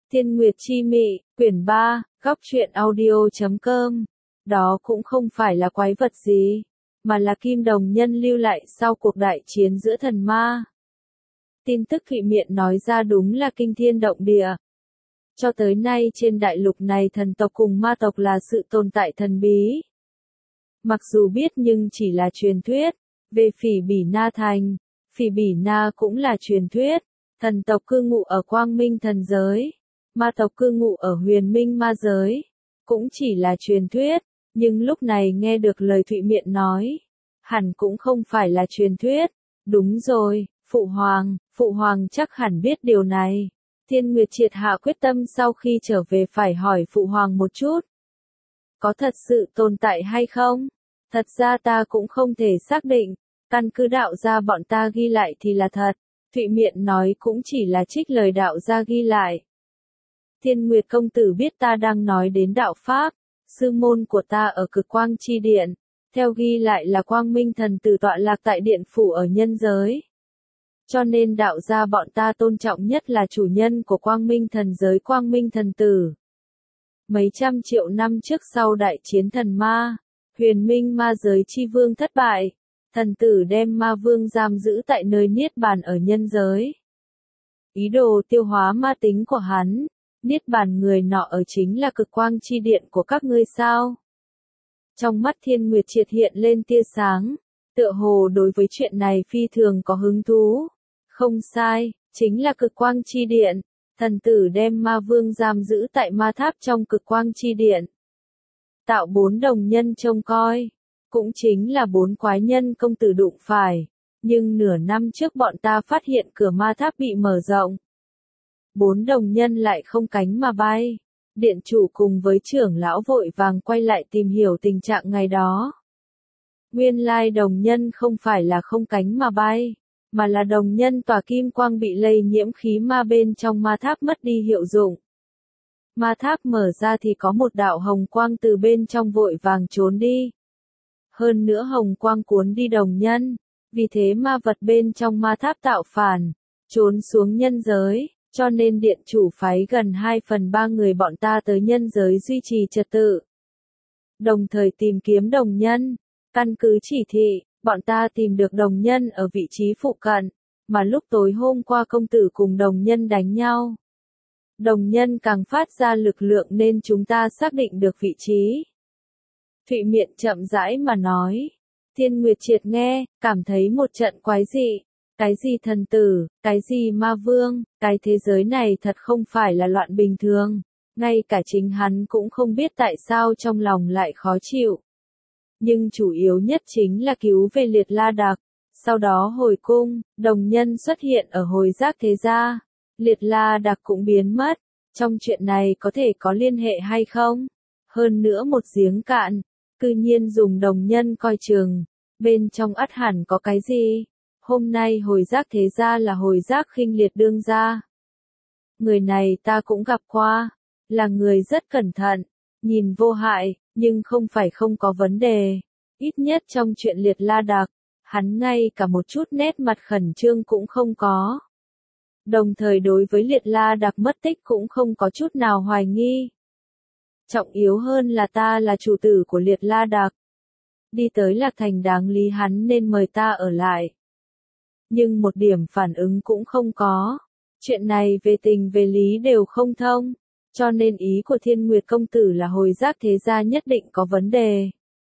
Thiên Nguyệt Chi Mị, quyển 3, góc truyện audio.com. Đó cũng không phải là quái vật gì, mà là kim đồng nhân lưu lại sau cuộc đại chiến giữa thần ma. Tin tức Thụy Miện nói ra đúng là kinh thiên động địa. Cho tới nay trên đại lục này thần tộc cùng ma tộc là sự tồn tại thần bí. Mặc dù biết nhưng chỉ là truyền thuyết. Về Phỉ Bỉ Na Thành, Phỉ Bỉ Na cũng là truyền thuyết. Thần tộc cư ngụ ở Quang Minh thần giới, ma tộc cư ngụ ở Huyền Minh ma giới. Cũng chỉ là truyền thuyết, nhưng lúc này nghe được lời Thụy Miện nói, hẳn cũng không phải là truyền thuyết. Đúng rồi, Phụ Hoàng chắc hẳn biết điều này. Thiên Nguyệt Triệt hạ quyết tâm sau khi trở về phải hỏi Phụ Hoàng một chút. Có thật sự tồn tại hay không? Thật ra ta cũng không thể xác định, căn cứ đạo gia bọn ta ghi lại thì là thật. Thụy Miện nói cũng chỉ là trích lời đạo gia ghi lại. Thiên Nguyệt công tử biết ta đang nói đến đạo Pháp, sư môn của ta ở Cực Quang Chi Điện, theo ghi lại là Quang Minh thần tử tọa lạc tại điện phủ ở nhân giới. Cho nên đạo gia bọn ta tôn trọng nhất là chủ nhân của Quang Minh thần giới Quang Minh thần tử. Mấy trăm triệu năm trước sau đại chiến thần ma, Huyền Minh ma giới chi vương thất bại, thần tử đem ma vương giam giữ tại nơi niết bàn ở nhân giới. Ý đồ tiêu hóa ma tính của hắn, niết bàn người nọ ở chính là Cực Quang Chi Điện của các ngươi sao? Trong mắt Thiên Nguyệt Triệt hiện lên tia sáng, tựa hồ đối với chuyện này phi thường có hứng thú. Không sai, chính là Cực Quang Chi Điện, thần tử đem ma vương giam giữ tại ma tháp trong Cực Quang Chi Điện. Tạo 4 đồng nhân trông coi, cũng chính là 4 quái nhân công tử đụng phải, nhưng nửa năm trước bọn ta phát hiện cửa ma tháp bị mở rộng. 4 đồng nhân lại không cánh mà bay. Điện chủ cùng với trưởng lão vội vàng quay lại tìm hiểu tình trạng ngày đó. Nguyên lai đồng nhân không phải là không cánh mà bay, mà là đồng nhân tòa kim quang bị lây nhiễm khí ma bên trong ma tháp mất đi hiệu dụng. Ma tháp mở ra thì có một đạo hồng quang từ bên trong vội vàng trốn đi. Hơn nữa hồng quang cuốn đi đồng nhân, vì thế ma vật bên trong ma tháp tạo phản, trốn xuống nhân giới, cho nên điện chủ phái gần 2/3 người bọn ta tới nhân giới duy trì trật tự. Đồng thời tìm kiếm đồng nhân, căn cứ chỉ thị, bọn ta tìm được đồng nhân ở vị trí phụ cận, mà lúc tối hôm qua công tử cùng đồng nhân đánh nhau. Đồng nhân càng phát ra lực lượng nên chúng ta xác định được vị trí. Thụy Miện chậm rãi mà nói. Thiên Nguyệt Triệt nghe, cảm thấy một trận quái dị. Cái gì thần tử, cái gì ma vương, cái thế giới này thật không phải là loạn bình thường. Ngay cả chính hắn cũng không biết tại sao trong lòng lại khó chịu. Nhưng chủ yếu nhất chính là cứu về Liệt La Đạc. Sau đó hồi cung, đồng nhân xuất hiện ở hồi giác thế gia. Liệt La Đạc cũng biến mất. Trong chuyện này có thể có liên hệ hay không? Hơn nữa một giếng cạn, cư nhiên dùng đồng nhân coi chừng. Bên trong ắt hẳn có cái gì? Hôm nay hồi giác thế gia là hồi giác Khinh Liệt đương gia. Người này ta cũng gặp qua, là người rất cẩn thận, nhìn vô hại, nhưng không phải không có vấn đề. Ít nhất trong chuyện Liệt La Đạc, hắn ngay cả một chút nét mặt khẩn trương cũng không có. Đồng thời đối với Liệt La Đạc mất tích cũng không có chút nào hoài nghi. Trọng yếu hơn là ta là chủ tử của Liệt La Đạc. Đi tới Lạc Thành đáng lý hắn nên mời ta ở lại. Nhưng một điểm phản ứng cũng không có. Chuyện này về tình về lý đều không thông. Cho nên ý của Thiên Nguyệt công tử là hồi giác thế gia nhất định có vấn đề.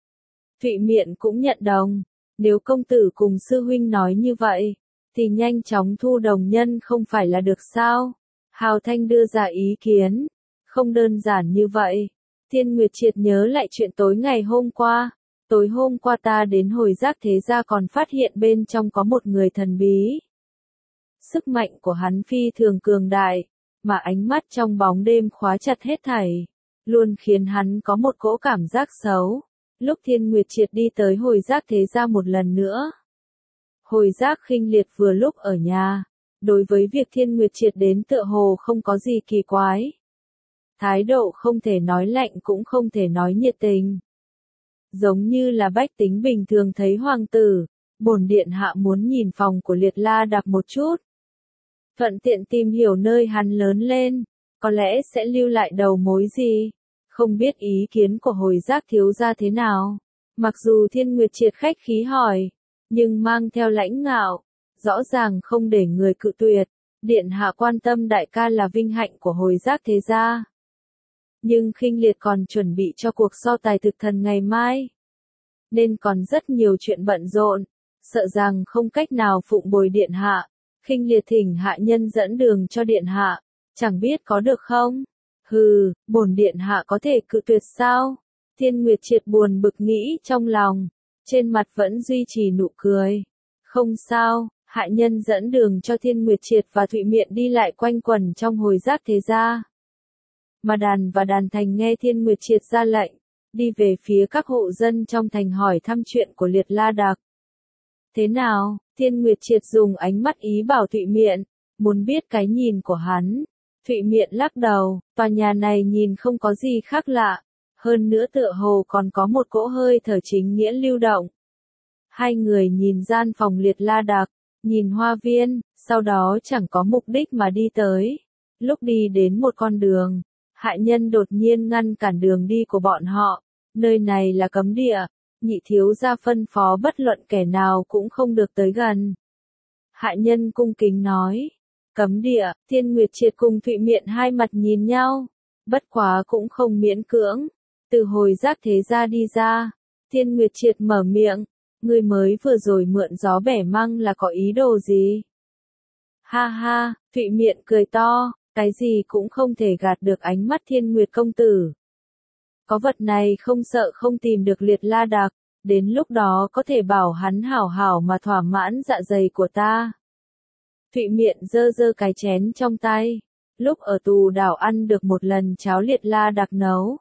Thụy Miện cũng nhận đồng. Nếu công tử cùng sư huynh nói như vậy, thì nhanh chóng thu đồng nhân không phải là được sao? Hào Thanh đưa ra ý kiến. Không đơn giản như vậy. Thiên Nguyệt Triệt nhớ lại chuyện tối ngày hôm qua. Tối hôm qua ta đến hồi giác thế gia còn phát hiện bên trong có một người thần bí. Sức mạnh của hắn phi thường cường đại, mà ánh mắt trong bóng đêm khóa chặt hết thảy, luôn khiến hắn có một cỗ cảm giác xấu. Lúc Thiên Nguyệt Triệt đi tới hồi giác thế gia một lần nữa. Hồi giác Khinh Liệt vừa lúc ở nhà, đối với việc Thiên Nguyệt Triệt đến tựa hồ không có gì kỳ quái. Thái độ không thể nói lạnh cũng không thể nói nhiệt tình. Giống như là bách tính bình thường thấy hoàng tử, bổn điện hạ muốn nhìn phòng của Liệt La Đạc một chút. Thuận tiện tìm hiểu nơi hắn lớn lên, có lẽ sẽ lưu lại đầu mối gì. Không biết ý kiến của Hồi Giác thiếu gia thế nào. Mặc dù Thiên Nguyệt Triệt khách khí hỏi, nhưng mang theo lãnh ngạo, rõ ràng không để người cự tuyệt. Điện hạ quan tâm đại ca là vinh hạnh của Hồi Giác thế gia. Nhưng Khinh Liệt còn chuẩn bị cho cuộc so tài thực thần ngày mai. Nên còn rất nhiều chuyện bận rộn, sợ rằng không cách nào phụng bồi điện hạ. Khinh Liệt thỉnh hạ nhân dẫn đường cho điện hạ, chẳng biết có được không? Hừ, bổn điện hạ có thể cự tuyệt sao? Thiên Nguyệt Triệt buồn bực nghĩ trong lòng, trên mặt vẫn duy trì nụ cười. Không sao, hạ nhân dẫn đường cho Thiên Nguyệt Triệt và Thụy Miện đi lại quanh quẩn trong Hồi Giác thế gia. Mà Đàn và Đàn Thành nghe Thiên Nguyệt Triệt ra lệnh, đi về phía các hộ dân trong thành hỏi thăm chuyện của Liệt La Đạc. Thế nào? Thiên Nguyệt Triệt dùng ánh mắt ý bảo Thụy Miện, muốn biết cái nhìn của hắn. Thụy Miện lắc đầu, tòa nhà này nhìn không có gì khác lạ, hơn nữa tựa hồ còn có một cỗ hơi thở chính nghĩa lưu động. Hai người nhìn gian phòng Liệt La Đạc, nhìn hoa viên, sau đó chẳng có mục đích mà đi tới. Lúc đi đến một con đường, hạ nhân đột nhiên ngăn cản đường đi của bọn họ. Nơi này là cấm địa, nhị thiếu gia phân phó bất luận kẻ nào cũng không được tới gần. Hạ nhân cung kính nói, cấm địa. Thiên Nguyệt Triệt cùng Thụy Miện hai mặt nhìn nhau, bất quá cũng không miễn cưỡng. Từ Hồi Giác thế gia đi ra, Thiên Nguyệt Triệt mở miệng, ngươi mới vừa rồi mượn gió bẻ măng là có ý đồ gì? Ha ha, Thụy Miện cười to, cái gì cũng không thể gạt được ánh mắt Thiên Nguyệt công tử. Có vật này không sợ không tìm được Liệt La Đạc, đến lúc đó có thể bảo hắn hảo hảo mà thỏa mãn dạ dày của ta. Thụy Miện giơ giơ cái chén trong tay, lúc ở tù đảo ăn được một lần cháo Liệt La Đạc nấu.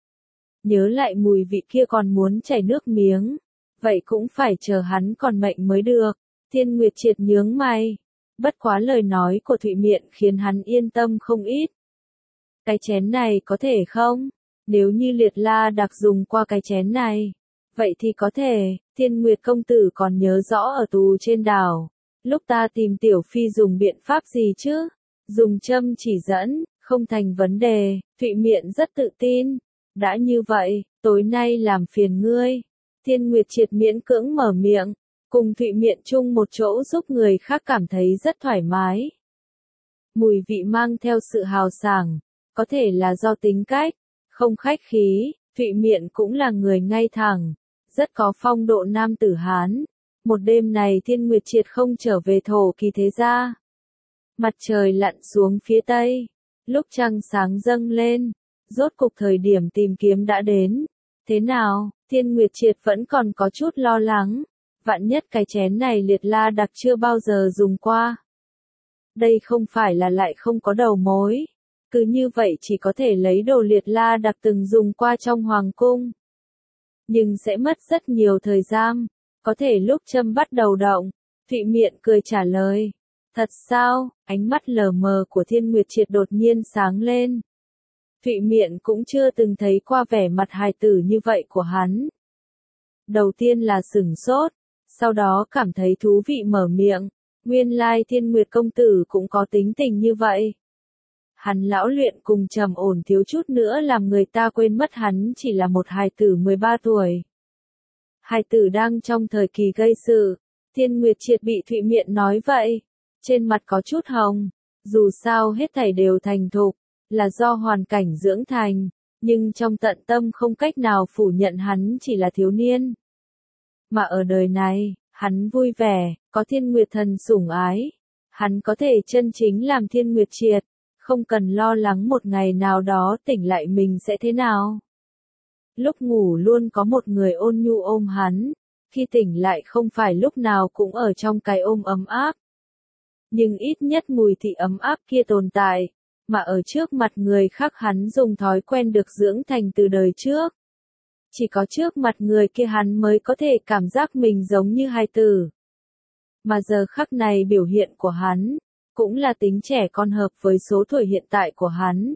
Nhớ lại mùi vị kia còn muốn chảy nước miếng, vậy cũng phải chờ hắn còn mệnh mới được. Thiên Nguyệt Triệt nhướng mày, bất quá lời nói của Thụy Miện khiến hắn yên tâm không ít. Cái chén này có thể không? Nếu như Liệt La Đạc dùng qua cái chén này, vậy thì có thể. Thiên Nguyệt công tử còn nhớ rõ ở tù trên đảo, lúc ta tìm Tiểu Phi dùng biện pháp gì chứ? Dùng châm chỉ dẫn, không thành vấn đề. Thụy Miện rất tự tin. Đã như vậy, tối nay làm phiền ngươi. Thiên Nguyệt Triệt miễn cưỡng mở miệng, cùng Thụy Miện chung một chỗ giúp người khác cảm thấy rất thoải mái. Mùi vị mang theo sự hào sảng, có thể là do tính cách, không khách khí. Thụy Miện cũng là người ngay thẳng, rất có phong độ nam tử Hán. Một đêm này Thiên Nguyệt Triệt không trở về Thổ Kỳ thế gia. Mặt trời lặn xuống phía tây, lúc trăng sáng dâng lên, rốt cục thời điểm tìm kiếm đã đến. Thế nào? Thiên Nguyệt Triệt vẫn còn có chút lo lắng. Vạn nhất cái chén này Liệt La Đạc chưa bao giờ dùng qua. Đây không phải là lại không có đầu mối. Cứ như vậy chỉ có thể lấy đồ Liệt La Đạc từng dùng qua trong hoàng cung. Nhưng sẽ mất rất nhiều thời gian. Có thể lúc châm bắt đầu động. Thụy Miện cười trả lời. Thật sao? Ánh mắt lờ mờ của Thiên Nguyệt Triệt đột nhiên sáng lên. Thụy Miện cũng chưa từng thấy qua vẻ mặt hài tử như vậy của hắn. Đầu tiên là sửng sốt, sau đó cảm thấy thú vị mở miệng, nguyên lai Thiên Nguyệt công tử cũng có tính tình như vậy. Hắn lão luyện cùng trầm ổn thiếu chút nữa làm người ta quên mất hắn chỉ là một hài tử 13 tuổi. Hài tử đang trong thời kỳ gây sự, Thiên Nguyệt Triệt bị Thụy Miện nói vậy, trên mặt có chút hồng, dù sao hết thảy đều thành thục, là do hoàn cảnh dưỡng thành, nhưng trong tận tâm không cách nào phủ nhận hắn chỉ là thiếu niên. Mà ở đời này, hắn vui vẻ, có Thiên Nguyệt thần sủng ái, hắn có thể chân chính làm Thiên Nguyệt Triệt, không cần lo lắng một ngày nào đó tỉnh lại mình sẽ thế nào. Lúc ngủ luôn có một người ôn nhu ôm hắn, khi tỉnh lại không phải lúc nào cũng ở trong cái ôm ấm áp. Nhưng ít nhất mùi thị ấm áp kia tồn tại, mà ở trước mặt người khác hắn dùng thói quen được dưỡng thành từ đời trước. Chỉ có trước mặt người kia hắn mới có thể cảm giác mình giống như hài tử. Mà giờ khắc này biểu hiện của hắn, cũng là tính trẻ con hợp với số tuổi hiện tại của hắn.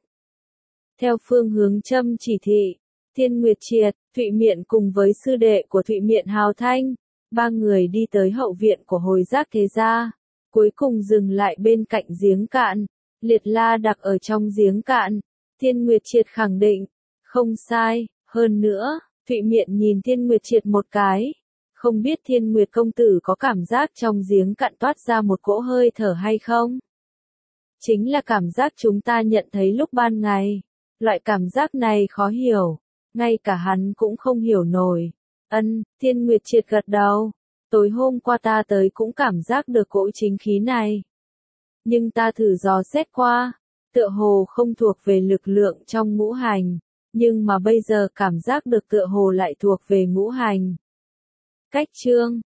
Theo phương hướng châm chỉ thị, Thiên Nguyệt Triệt, Thụy Miện cùng với sư đệ của Thụy Miện Hào Thanh, ba người đi tới hậu viện của Hồi Giác thế gia, cuối cùng dừng lại bên cạnh giếng cạn, Liệt La đặc ở trong giếng cạn. Thiên Nguyệt Triệt khẳng định. Không sai, hơn nữa, Thụy Miện nhìn Thiên Nguyệt Triệt một cái. Không biết Thiên Nguyệt công tử có cảm giác trong giếng cạn toát ra một cỗ hơi thở hay không? Chính là cảm giác chúng ta nhận thấy lúc ban ngày. Loại cảm giác này khó hiểu. Ngay cả hắn cũng không hiểu nổi. Thiên Nguyệt Triệt gật đầu. Tối hôm qua ta tới cũng cảm giác được cỗ chính khí này. Nhưng ta thử dò xét qua. Tựa hồ không thuộc về lực lượng trong ngũ hành. Nhưng mà bây giờ cảm giác được tựa hồ lại thuộc về ngũ hành. Cách chương